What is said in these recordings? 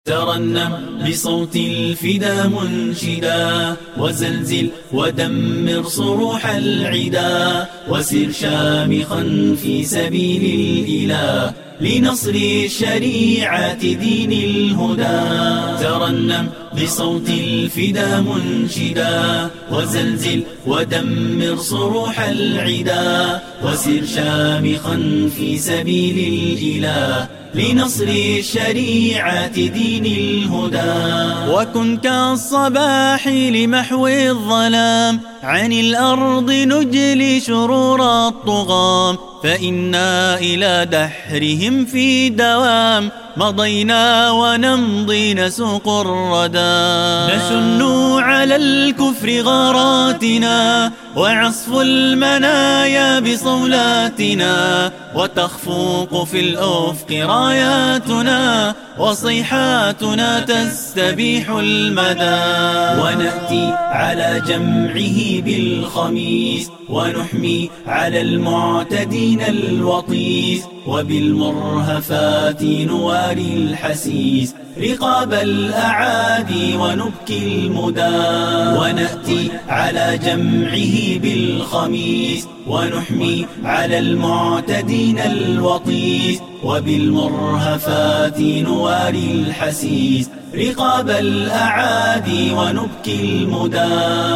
ترنم بصوت الفدا منشدا وزلزل ودمر صروح العدا وسر شامخا في سبيل الإله لنصر الشريعة دين الهدى. ترنم بصوت الفدا منشدا وزلزل ودمر صروح العدا وسر شامخا في سبيل الإله لنصر الشريعة دين الهدى. وكن كالصباح لمحو الظلام عن الأرض نجلي شرور الطغام فإنا إلى دحرهم في دوام مضينا ونمضي نسوق الردى. نشن على الكفر غاراتنا وعصف المنايا بصولاتنا وتخفوق في الأفق راياتنا وصيحاتنا تستبيح المدى. ونأتي على جمعه بالخميس ونحمي على المعتدين الوطيس وبالمرهفات نواري الحسيس رقاب الأعادي ونبكي المدى. ونأتي على جمعه بالخميس ونحمي على المعتدين الوطيس وبالمرهفات نواري الحسيس رقاب الأعادي ونبكي المدى.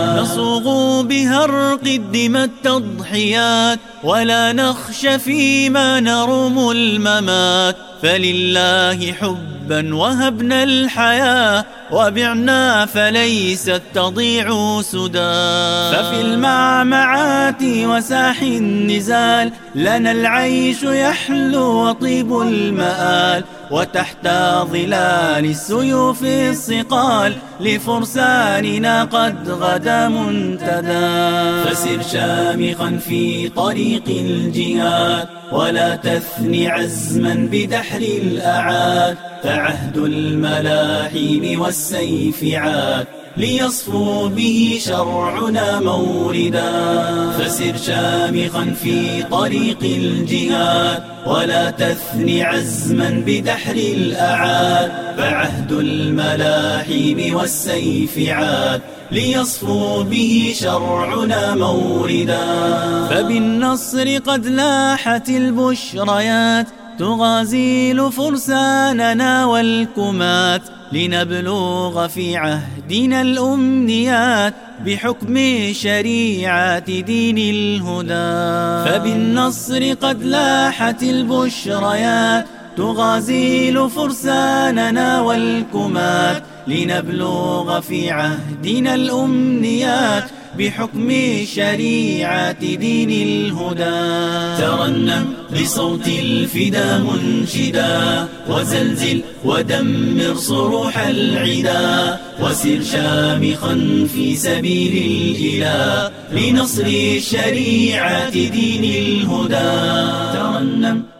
نصوغ بهرق الدماء التضحيات ولا نخشى فيما نرم الممات فلله حبا وهبنا الحياة وبعنا فليست تضيع سدى. ففي المعمعات وساح النزال لنا العيش يحلو وطيب المآل وتحت ظلال السيوف الصقال لفرساننا قد غدا منتدى. فسر شامخا في طريق الجهاد ولا تثني عزما بدحر الأعاد فعهد الملاحم والسيف عاد ليصفو به شرعنا موردا. فسر شامخا في طريق الجهاد ولا تثني عزما بدحر الأعاد فعهد الملاحم والسيف عاد ليصفو به شرعنا موردا. فبالنصر قد لاحت البشريات تغازيل فرساننا والكمات لنبلغ في عهدنا الأمنيات بحكم شريعة دين الهدى. فبالنصر قد لاحت البشريات تغازيل فرساننا والكمات لنبلغ في عهدنا الأمنيات بحكم شريعة دين الهدى. ترنم بصوت الفدا منشدا وزلزل ودمر صروح العدا وسر شامخا في سبيل الإله لنصر الشريعة دين الهدى. ترنم